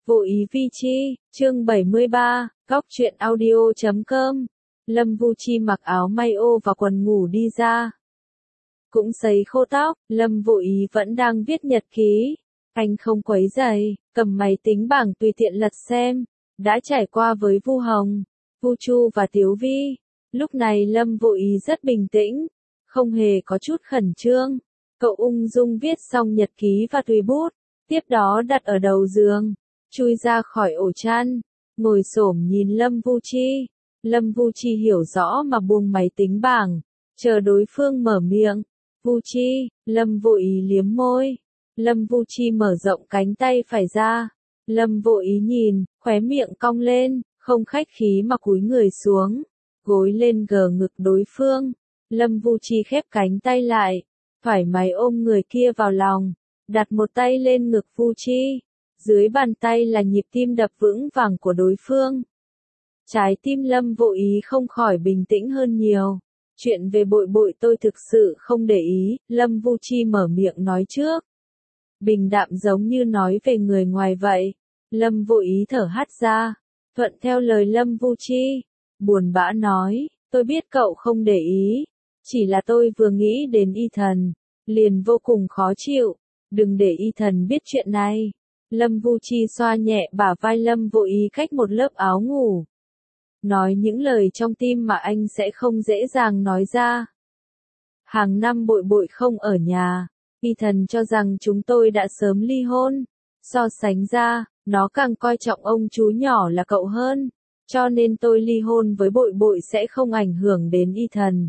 Vô ý vi chi, chương 73, góc truyện audio.com. Lâm Vu Chi mặc áo may ô và quần ngủ đi ra. Cũng sấy khô tóc, Lâm Vô Ý vẫn đang viết nhật ký. Anh không quấy rầy, cầm máy tính bảng tùy tiện lật xem. Đã trải qua với Vu Hồng, Vu Chu và Tiếu Vi. Lúc này Lâm Vô Ý rất bình tĩnh, không hề có chút khẩn trương. Cậu ung dung viết xong nhật ký và tùy bút, tiếp đó đặt ở đầu giường, chui ra khỏi ổ chăn, ngồi xổm nhìn Lâm Vu Chi. Lâm Vu Chi hiểu rõ mà buông máy tính bảng, chờ đối phương mở miệng. Vu Chi, Lâm Vô Ý liếm môi. Lâm Vu Chi mở rộng cánh tay phải ra. Lâm Vô Ý nhìn, khóe miệng cong lên, không khách khí mà cúi người xuống, gối lên gờ ngực đối phương. Lâm Vu Chi khép cánh tay lại, thoải mái ôm người kia vào lòng, đặt một tay lên ngực Vu Chi. Dưới bàn tay là nhịp tim đập vững vàng của đối phương. Trái tim Lâm Vô Ý không khỏi bình tĩnh hơn nhiều. Chuyện về Bội Bội tôi thực sự không để ý, Lâm Vu Chi mở miệng nói trước. Bình đạm giống như nói về người ngoài vậy. Lâm Vô Ý thở hắt ra, thuận theo lời Lâm Vu Chi. Buồn bã nói, tôi biết cậu không để ý, chỉ là tôi vừa nghĩ đến Y Thần, liền vô cùng khó chịu. Đừng để Y Thần biết chuyện này. Lâm Vu Chi xoa nhẹ bả vai Lâm Vô Ý cách một lớp áo ngủ. Nói những lời trong tim mà anh sẽ không dễ dàng nói ra. Hàng năm Bội Bội không ở nhà, Y Thần cho rằng chúng tôi đã sớm ly hôn. So sánh ra, nó càng coi trọng ông chú nhỏ là cậu hơn. Cho nên tôi ly hôn với Bội Bội sẽ không ảnh hưởng đến Y Thần.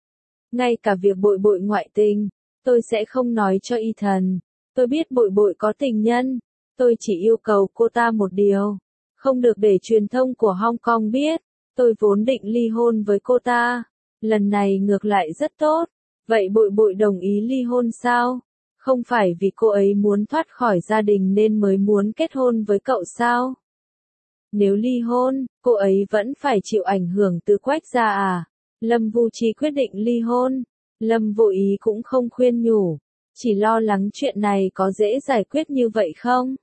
Ngay cả việc Bội Bội ngoại tình, tôi sẽ không nói cho Y Thần. Tôi biết Bội Bội có tình nhân. Tôi chỉ yêu cầu cô ta một điều, không được để truyền thông của Hong Kong biết. Tôi vốn định ly hôn với cô ta, lần này ngược lại rất tốt. Vậy Bội Bội đồng ý ly hôn sao? Không phải vì cô ấy muốn thoát khỏi gia đình nên mới muốn kết hôn với cậu sao? Nếu ly hôn, cô ấy vẫn phải chịu ảnh hưởng từ Quách gia à? Lâm Vu Chi quyết định ly hôn. Lâm Vô Ý cũng không khuyên nhủ, chỉ lo lắng chuyện này có dễ giải quyết như vậy không?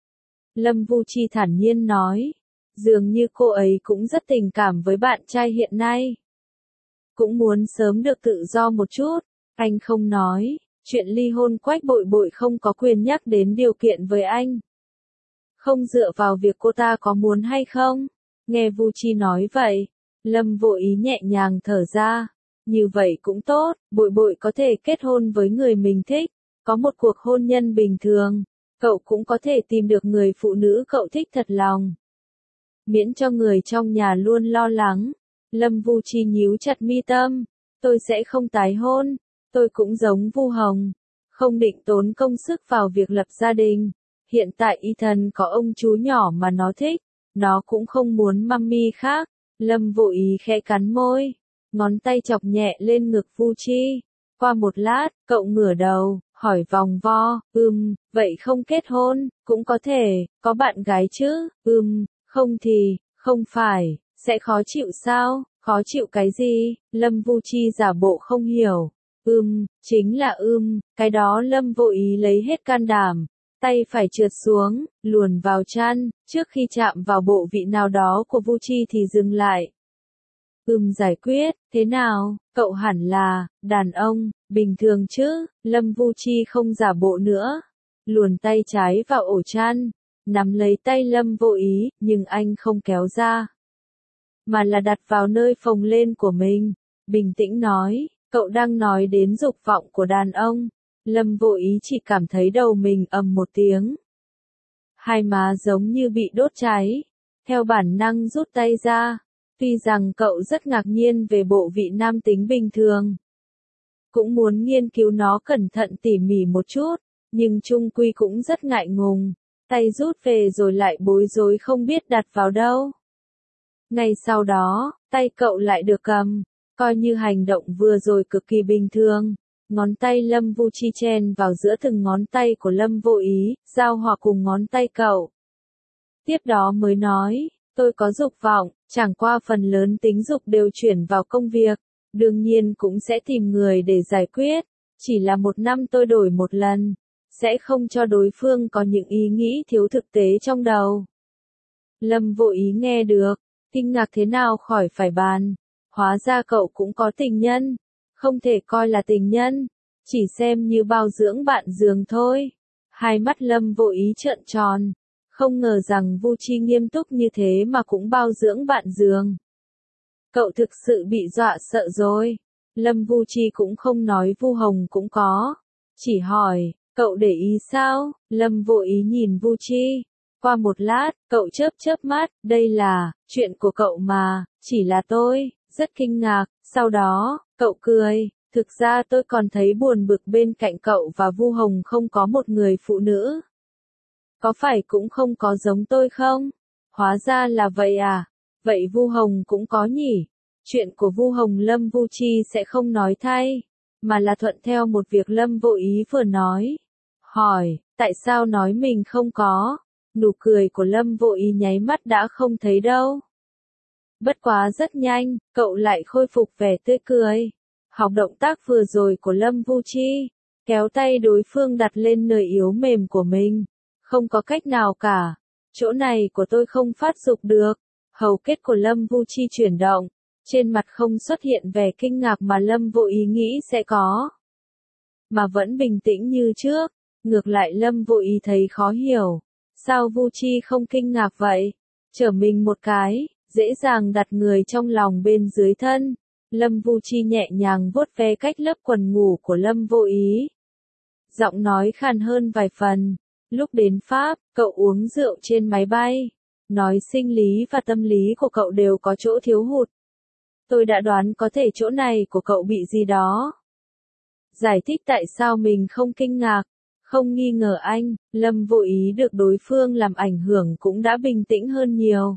Lâm Vu Chi thản nhiên nói, dường như cô ấy cũng rất tình cảm với bạn trai hiện nay. Cũng muốn sớm được tự do một chút. Anh không nói, chuyện ly hôn Quách Bội Bội không có quyền nhắc đến điều kiện với anh. Không dựa vào việc cô ta có muốn hay không. Nghe Vu Chi nói vậy, Lâm Vô Ý nhẹ nhàng thở ra. Như vậy cũng tốt, Bội Bội có thể kết hôn với người mình thích, có một cuộc hôn nhân bình thường. Cậu cũng có thể tìm được người phụ nữ cậu thích thật lòng. Miễn cho người trong nhà luôn lo lắng. Lâm Vu Chi nhíu chặt mi tâm. Tôi sẽ không tái hôn. Tôi cũng giống Vu Hồng, không định tốn công sức vào việc lập gia đình. Hiện tại Y Thần có ông chú nhỏ mà nó thích, nó cũng không muốn mummy khác. Lâm Vô Ý khẽ cắn môi, ngón tay chọc nhẹ lên ngực Vu Chi. Qua một lát, cậu ngửa đầu, hỏi vòng vo, vậy không kết hôn, cũng có thể, có bạn gái chứ, không thì, không phải, sẽ khó chịu sao, khó chịu cái gì, Lâm Vu Chi giả bộ không hiểu, chính là cái đó. Lâm Vô Ý lấy hết can đảm, tay phải trượt xuống, luồn vào chăn, trước khi chạm vào bộ vị nào đó của Vu Chi thì dừng lại. Giải quyết, thế nào, cậu hẳn là, đàn ông, bình thường chứ, Lâm Vu Chi không giả bộ nữa. Luồn tay trái vào ổ chăn, nắm lấy tay Lâm Vô Ý, nhưng anh không kéo ra, mà là đặt vào nơi phồng lên của mình. Bình tĩnh nói, cậu đang nói đến dục vọng của đàn ông. Lâm Vô Ý chỉ cảm thấy đầu mình ầm một tiếng. Hai má giống như bị đốt cháy, theo bản năng rút tay ra. Tuy rằng cậu rất ngạc nhiên về bộ vị nam tính bình thường, cũng muốn nghiên cứu nó cẩn thận tỉ mỉ một chút, nhưng chung quy cũng rất ngại ngùng, tay rút về rồi lại bối rối không biết đặt vào đâu. Ngay sau đó, tay cậu lại được cầm, coi như hành động vừa rồi cực kỳ bình thường. Ngón tay Lâm Vu Chi chen vào giữa từng ngón tay của Lâm Vô Ý, giao hòa cùng ngón tay cậu. Tiếp đó mới nói, tôi có dục vọng, chẳng qua phần lớn tính dục đều chuyển vào công việc, đương nhiên cũng sẽ tìm người để giải quyết, chỉ là một năm tôi đổi một lần, sẽ không cho đối phương có những ý nghĩ thiếu thực tế trong đầu. Lâm Vô Ý nghe được, kinh ngạc thế nào khỏi phải bàn. Hóa ra cậu cũng có tình nhân, không thể coi là tình nhân, chỉ xem như bao dưỡng bạn giường thôi. Hai mắt Lâm Vô Ý trợn tròn, không ngờ rằng Vu Chi nghiêm túc như thế mà cũng bao dưỡng bạn giường. Cậu thực sự bị dọa sợ rồi. Lâm Vu Chi cũng không nói Vu Hồng cũng có, chỉ hỏi, cậu để ý sao? Lâm Vô Ý nhìn Vu Chi. Qua một lát, cậu chớp chớp mắt, đây là chuyện của cậu mà, chỉ là tôi rất kinh ngạc. Sau đó, cậu cười, thực ra tôi còn thấy buồn bực bên cạnh cậu và Vu Hồng không có một người phụ nữ. Có phải cũng không có giống tôi không? Hóa ra là vậy à? Vậy Vu Hồng cũng có nhỉ? Chuyện của Vu Hồng Lâm Vu Chi sẽ không nói thay, mà là thuận theo một việc Lâm Vô Ý vừa nói. Hỏi, tại sao nói mình không có? Nụ cười của Lâm Vô Ý nháy mắt đã không thấy đâu. Bất quá rất nhanh, cậu lại khôi phục vẻ tươi cười. Học động tác vừa rồi của Lâm Vu Chi, kéo tay đối phương đặt lên nơi yếu mềm của mình. Không có cách nào cả. Chỗ này của tôi không phát dục được. Hầu kết của Lâm Vu Chi chuyển động. Trên mặt không xuất hiện vẻ kinh ngạc mà Lâm Vô Ý nghĩ sẽ có. Mà vẫn bình tĩnh như trước. Ngược lại Lâm Vô Ý thấy khó hiểu. Sao Vu Chi không kinh ngạc vậy? Trở mình một cái, dễ dàng đặt người trong lòng bên dưới thân. Lâm Vu Chi nhẹ nhàng vuốt ve cách lớp quần ngủ của Lâm Vô Ý. Giọng nói khàn hơn vài phần. Lúc đến Pháp, cậu uống rượu trên máy bay. Nói sinh lý và tâm lý của cậu đều có chỗ thiếu hụt. Tôi đã đoán có thể chỗ này của cậu bị gì đó. Giải thích tại sao mình không kinh ngạc, không nghi ngờ anh. Lâm Vô Ý được đối phương làm ảnh hưởng cũng đã bình tĩnh hơn nhiều.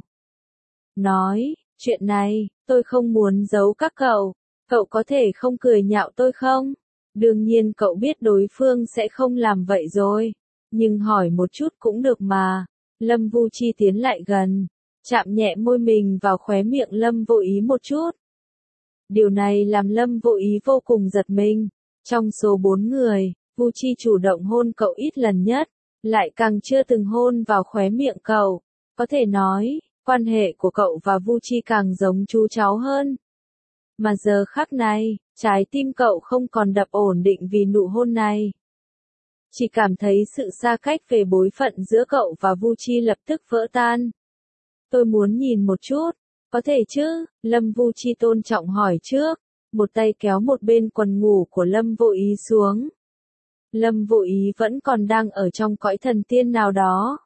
Nói, chuyện này, tôi không muốn giấu các cậu. Cậu có thể không cười nhạo tôi không? Đương nhiên cậu biết đối phương sẽ không làm vậy rồi. Nhưng hỏi một chút cũng được mà. Lâm Vu Chi tiến lại gần, chạm nhẹ môi mình vào khóe miệng Lâm Vô Ý một chút. Điều này làm Lâm Vô Ý vô cùng giật mình. Trong số 4 người, Vu Chi chủ động hôn cậu ít lần nhất, lại càng chưa từng hôn vào khóe miệng cậu. Có thể nói, quan hệ của cậu và Vu Chi càng giống chú cháu hơn. Mà giờ khắc này, trái tim cậu không còn đập ổn định vì nụ hôn này. Chỉ cảm thấy sự xa cách về bối phận giữa cậu và Vu Chi lập tức vỡ tan. Tôi muốn nhìn một chút, có thể chứ? Lâm Vu Chi tôn trọng hỏi trước, một tay kéo một bên quần ngủ của Lâm Vô Ý xuống. Lâm Vô Ý vẫn còn đang ở trong cõi thần tiên nào đó.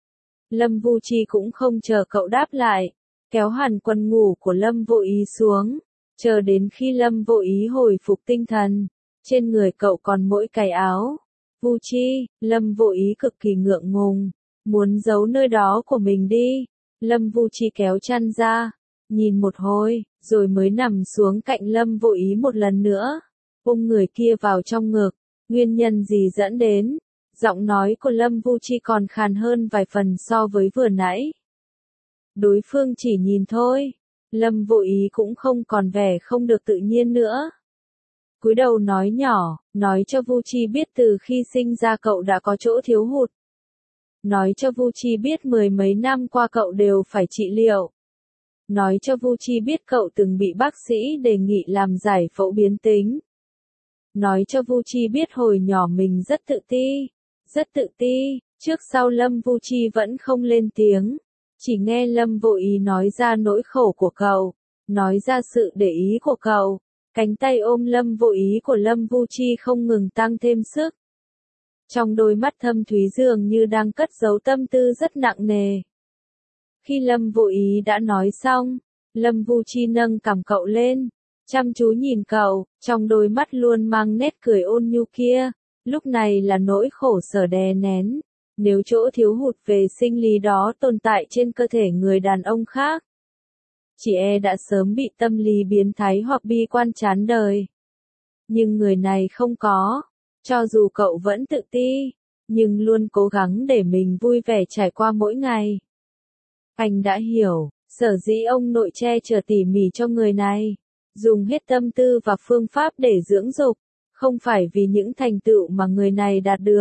Lâm Vu Chi cũng không chờ cậu đáp lại, kéo hẳn quần ngủ của Lâm Vô Ý xuống, chờ đến khi Lâm Vô Ý hồi phục tinh thần, trên người cậu còn mỗi cái áo. Vu Chi, Lâm Vô Ý cực kỳ ngượng ngùng, muốn giấu nơi đó của mình đi. Lâm Vu Chi kéo chăn ra, nhìn một hồi, rồi mới nằm xuống cạnh Lâm Vô Ý một lần nữa, ôm người kia vào trong ngực. Nguyên nhân gì dẫn đến? Giọng nói của Lâm Vu Chi còn khàn hơn vài phần so với vừa nãy. Đối phương chỉ nhìn thôi, Lâm Vô Ý cũng không còn vẻ không được tự nhiên nữa. Cúi đầu nói nhỏ, nói cho Vu Chi biết từ khi sinh ra cậu đã có chỗ thiếu hụt. Nói cho Vu Chi biết 10 mấy năm qua cậu đều phải trị liệu. Nói cho Vu Chi biết cậu từng bị bác sĩ đề nghị làm giải phẫu biến tính. Nói cho Vu Chi biết hồi nhỏ mình rất tự ti, trước sau Lâm Vu Chi vẫn không lên tiếng, chỉ nghe Lâm Vô Ý nói ra nỗi khổ của cậu, nói ra sự để ý của cậu, cánh tay ôm Lâm Vô Ý của Lâm Vu Chi không ngừng tăng thêm sức. Trong đôi mắt thâm thúy dường như đang cất giấu tâm tư rất nặng nề. Khi Lâm Vô Ý đã nói xong, Lâm Vu Chi nâng cằm cậu lên, chăm chú nhìn cậu, trong đôi mắt luôn mang nét cười ôn nhu kia, lúc này là nỗi khổ sở đè nén. Nếu chỗ thiếu hụt về sinh lý đó tồn tại trên cơ thể người đàn ông khác, chị đã sớm bị tâm lý biến thái hoặc bi quan chán đời. Nhưng người này không có, cho dù cậu vẫn tự ti, nhưng luôn cố gắng để mình vui vẻ trải qua mỗi ngày. Anh đã hiểu, sở dĩ ông nội che chở tỉ mỉ cho người này, dùng hết tâm tư và phương pháp để dưỡng dục, không phải vì những thành tựu mà người này đạt được,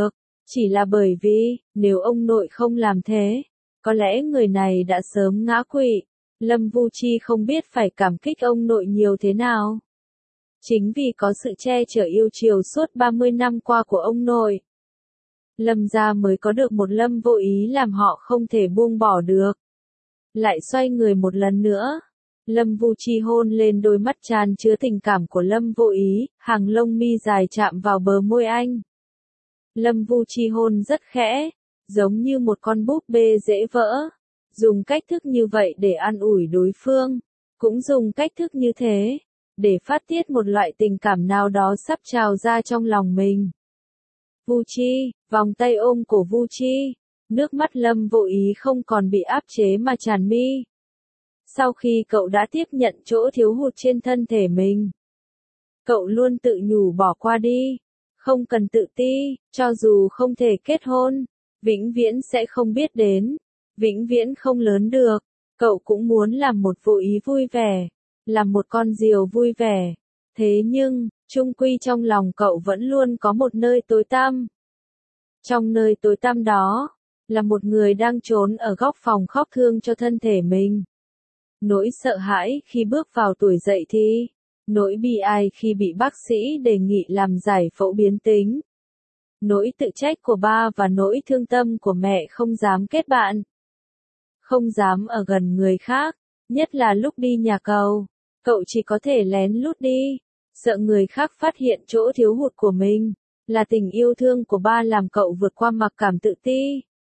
Chỉ là bởi vì, nếu ông nội không làm thế, có lẽ người này đã sớm ngã quỵ. Lâm Vu Chi không biết phải cảm kích ông nội nhiều thế nào. Chính vì có sự che chở yêu chiều suốt 30 năm qua của ông nội, Lâm gia mới có được một Lâm Vô Ý làm họ không thể buông bỏ được. Lại xoay người một lần nữa. Lâm Vu Chi hôn lên đôi mắt tràn chứa tình cảm của Lâm Vô Ý, hàng lông mi dài chạm vào bờ môi anh. Lâm Vu Chi hôn rất khẽ, giống như một con búp bê dễ vỡ. Dùng cách thức như vậy để an ủi đối phương, cũng dùng cách thức như thế, để phát tiết một loại tình cảm nào đó sắp trào ra trong lòng mình. Vu Chi, vòng tay ôm cổ Vu Chi, nước mắt Lâm Vô Ý không còn bị áp chế mà tràn mi. Sau khi cậu đã tiếp nhận chỗ thiếu hụt trên thân thể mình, cậu luôn tự nhủ bỏ qua đi, không cần tự ti, cho dù không thể kết hôn, vĩnh viễn sẽ không biết đến, vĩnh viễn không lớn được, cậu cũng muốn làm một Vô Ý vui vẻ, làm một con diều vui vẻ. Thế nhưng, chung quy trong lòng cậu vẫn luôn có một nơi tối tăm. Trong nơi tối tăm đó, là một người đang trốn ở góc phòng khóc thương cho thân thể mình. Nỗi sợ hãi khi bước vào tuổi dậy thì, nỗi bi ai khi bị bác sĩ đề nghị làm giải phẫu biến tính. Nỗi tự trách của ba và nỗi thương tâm của mẹ không dám kết bạn. Không dám ở gần người khác, nhất là lúc đi nhà cầu, cậu chỉ có thể lén lút đi, sợ người khác phát hiện chỗ thiếu hụt của mình. Là tình yêu thương của ba làm cậu vượt qua mặc cảm tự ti.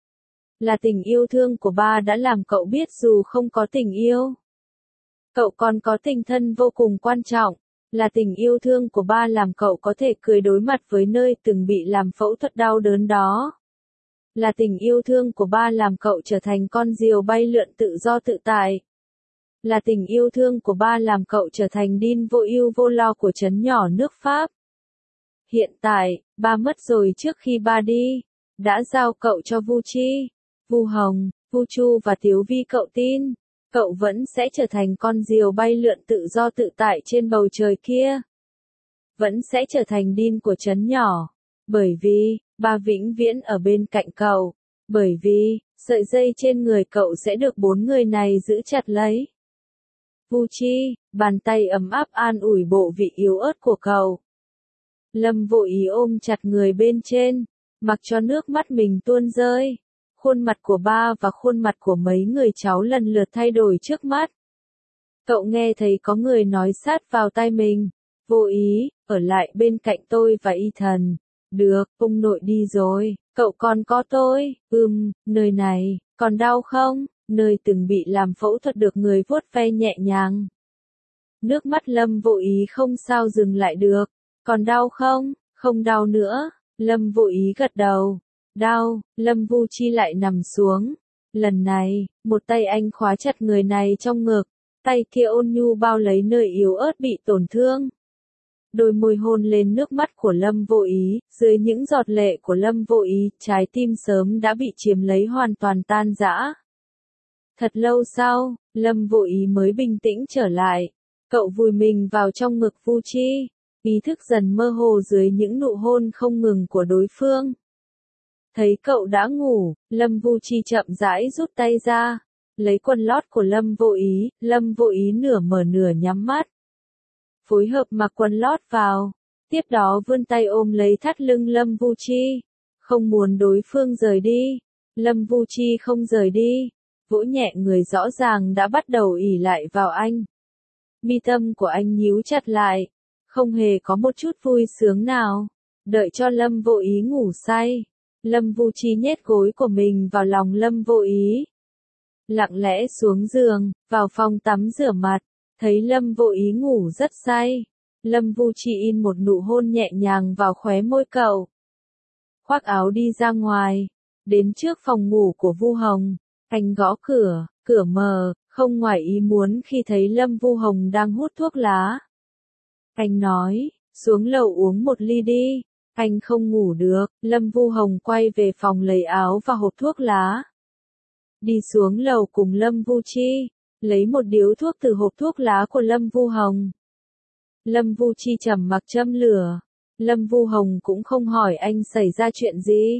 Là tình yêu thương của ba đã làm cậu biết dù không có tình yêu, cậu còn có tình thân vô cùng quan trọng. Là tình yêu thương của ba làm cậu có thể cười đối mặt với nơi từng bị làm phẫu thuật đau đớn đó. Là tình yêu thương của ba làm cậu trở thành con diều bay lượn tự do tự tại. Là tình yêu thương của ba làm cậu trở thành Dean vô ưu vô lo của trấn nhỏ nước Pháp. Hiện tại, ba mất rồi trước khi ba đi, đã giao cậu cho Vu Chi, Vu Hồng, Vu Chu và Tiếu Vi. Cậu tin, cậu vẫn sẽ trở thành con diều bay lượn tự do tự tại trên bầu trời kia. Vẫn sẽ trở thành Dean của trấn nhỏ. Bởi vì, ba vĩnh viễn ở bên cạnh cậu. Bởi vì, sợi dây trên người cậu sẽ được 4 người này giữ chặt lấy. Vu Chi, bàn tay ấm áp an ủi bộ vị yếu ớt của cậu. Lâm Vô Ý ôm chặt người bên trên, mặc cho nước mắt mình tuôn rơi. Khuôn mặt của ba và khuôn mặt của mấy người cháu lần lượt thay đổi trước mắt. Cậu nghe thấy có người nói sát vào tai mình. Vô Ý, ở lại bên cạnh tôi và Y Thần. Được, ông nội đi rồi, cậu còn có tôi. Nơi này, còn đau không? Nơi từng bị làm phẫu thuật được người vuốt ve nhẹ nhàng. Nước mắt Lâm Vô Ý không sao dừng lại được. Còn đau không? Không đau nữa. Lâm Vô Ý gật đầu. Đau. Lâm Vu Chi lại nằm xuống. Lần này, một tay anh khóa chặt người này trong ngực. Tay kia ôn nhu bao lấy nơi yếu ớt bị tổn thương. Đôi môi hôn lên nước mắt của Lâm Vô Ý. Dưới những giọt lệ của Lâm Vô Ý, trái tim sớm đã bị chiếm lấy hoàn toàn tan rã. Thật lâu sau, Lâm Vô Ý mới bình tĩnh trở lại. Cậu vùi mình vào trong ngực Vu Chi. Ý thức dần mơ hồ dưới những nụ hôn không ngừng của đối phương. Thấy cậu đã ngủ, Lâm Vu Chi chậm rãi rút tay ra, lấy quần lót của Lâm Vô Ý nửa mở nửa nhắm mắt. Phối hợp mặc quần lót vào, tiếp đó vươn tay ôm lấy thắt lưng Lâm Vu Chi, không muốn đối phương rời đi. Lâm Vu Chi không rời đi, vỗ nhẹ người rõ ràng đã bắt đầu ỉ lại vào anh. Mi tâm của anh nhíu chặt lại. Không hề có một chút vui sướng nào. Đợi cho Lâm Vô Ý ngủ say, Lâm Vu Chi nhét gối của mình vào lòng Lâm Vô Ý. Lặng lẽ xuống giường, vào phòng tắm rửa mặt, thấy Lâm Vô Ý ngủ rất say. Lâm Vu Chi in một nụ hôn nhẹ nhàng vào khóe môi cậu. Khoác áo đi ra ngoài, đến trước phòng ngủ của Vu Hồng, anh gõ cửa, cửa mở, không ngoài ý muốn khi thấy Lâm Vu Hồng đang hút thuốc lá. Anh nói, xuống lầu uống một ly đi, anh không ngủ được. Lâm Vu Hồng quay về phòng lấy áo và hộp thuốc lá. Đi xuống lầu cùng Lâm Vu Chi, lấy một điếu thuốc từ hộp thuốc lá của Lâm Vu Hồng. Lâm Vu Chi trầm mặc châm lửa. Lâm Vu Hồng cũng không hỏi anh xảy ra chuyện gì.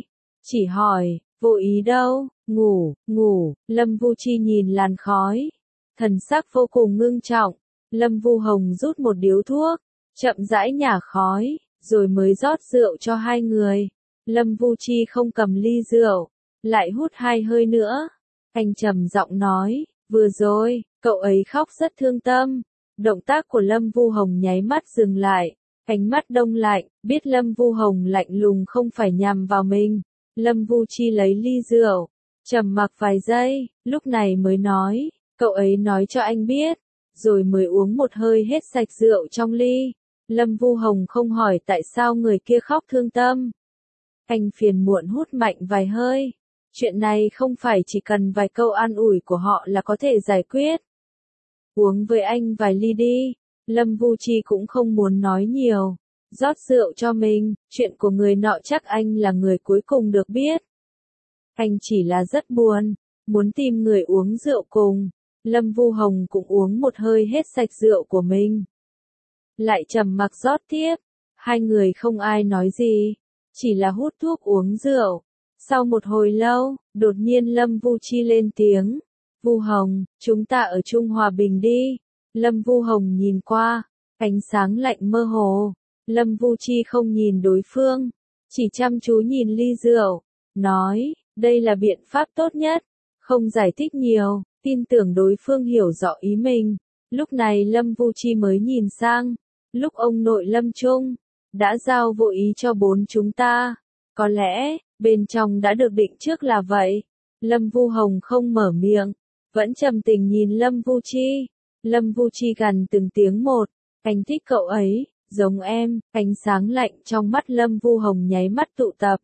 Chỉ hỏi, vô ý đâu, ngủ, Lâm Vu Chi nhìn làn khói. Thần sắc vô cùng ngưng trọng, Lâm Vu Hồng rút một điếu thuốc, chậm rãi nhả khói, rồi mới rót rượu cho hai người. Lâm Vu Chi không cầm ly rượu, lại hút hai hơi nữa. Anh trầm giọng nói, vừa rồi, cậu ấy khóc rất thương tâm. Động tác của Lâm Vu Hồng nháy mắt dừng lại, ánh mắt đông lạnh, biết Lâm Vu Hồng lạnh lùng không phải nhằm vào mình. Lâm Vu Chi lấy ly rượu, trầm mặc vài giây, lúc này mới nói, cậu ấy nói cho anh biết, rồi mới uống một hơi hết sạch rượu trong ly. Lâm Vu Hồng không hỏi tại sao người kia khóc thương tâm. Anh phiền muộn hút mạnh vài hơi. Chuyện này không phải chỉ cần vài câu an ủi của họ là có thể giải quyết. Uống với anh vài ly đi. Lâm Vu Chi cũng không muốn nói nhiều. Rót rượu cho mình, chuyện của người nọ chắc anh là người cuối cùng được biết. Anh chỉ là rất buồn, muốn tìm người uống rượu cùng. Lâm Vu Hồng cũng uống một hơi hết sạch rượu của mình. Lại trầm mặc rót tiếp. Hai người không ai nói gì, chỉ là hút thuốc uống rượu. Sau một hồi lâu, đột nhiên Lâm Vu Chi lên tiếng. Vu Hồng, chúng ta ở chung hòa bình đi. Lâm Vu Hồng nhìn qua, ánh sáng lạnh mơ hồ. Lâm Vu Chi không nhìn đối phương, chỉ chăm chú nhìn ly rượu, nói, đây là biện pháp tốt nhất, không giải thích nhiều, tin tưởng đối phương hiểu rõ ý mình. Lúc này Lâm Vu Chi mới nhìn sang, lúc ông nội Lâm Trung đã giao vô ý cho bốn chúng ta, có lẽ bên trong đã được định trước là vậy. Lâm Vu Hồng không mở miệng, vẫn trầm tình nhìn Lâm Vu Chi. Lâm Vu Chi gằn từng tiếng một, anh thích cậu ấy, giống em. Ánh sáng lạnh trong mắt Lâm Vu Hồng nháy mắt tụ tập.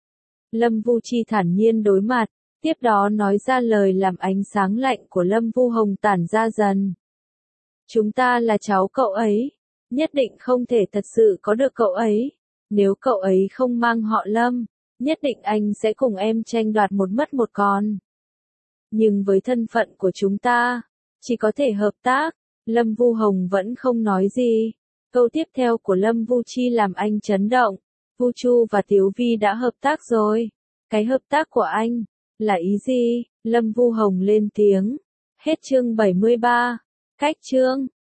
Lâm Vu Chi thản nhiên đối mặt, tiếp đó nói ra lời làm ánh sáng lạnh của Lâm Vu Hồng tản ra dần. Chúng ta là cháu cậu ấy, nhất định không thể thật sự có được cậu ấy. Nếu cậu ấy không mang họ Lâm, nhất định anh sẽ cùng em tranh đoạt một mất một còn. Nhưng với thân phận của chúng ta, chỉ có thể hợp tác. Lâm Vu Hồng vẫn không nói gì. Câu tiếp theo của Lâm Vu Chi làm anh chấn động. Vu Chu và Tiếu Vi đã hợp tác rồi. Cái hợp tác của anh là ý gì? Lâm Vu Hồng lên tiếng. Hết chương 73. Cách chương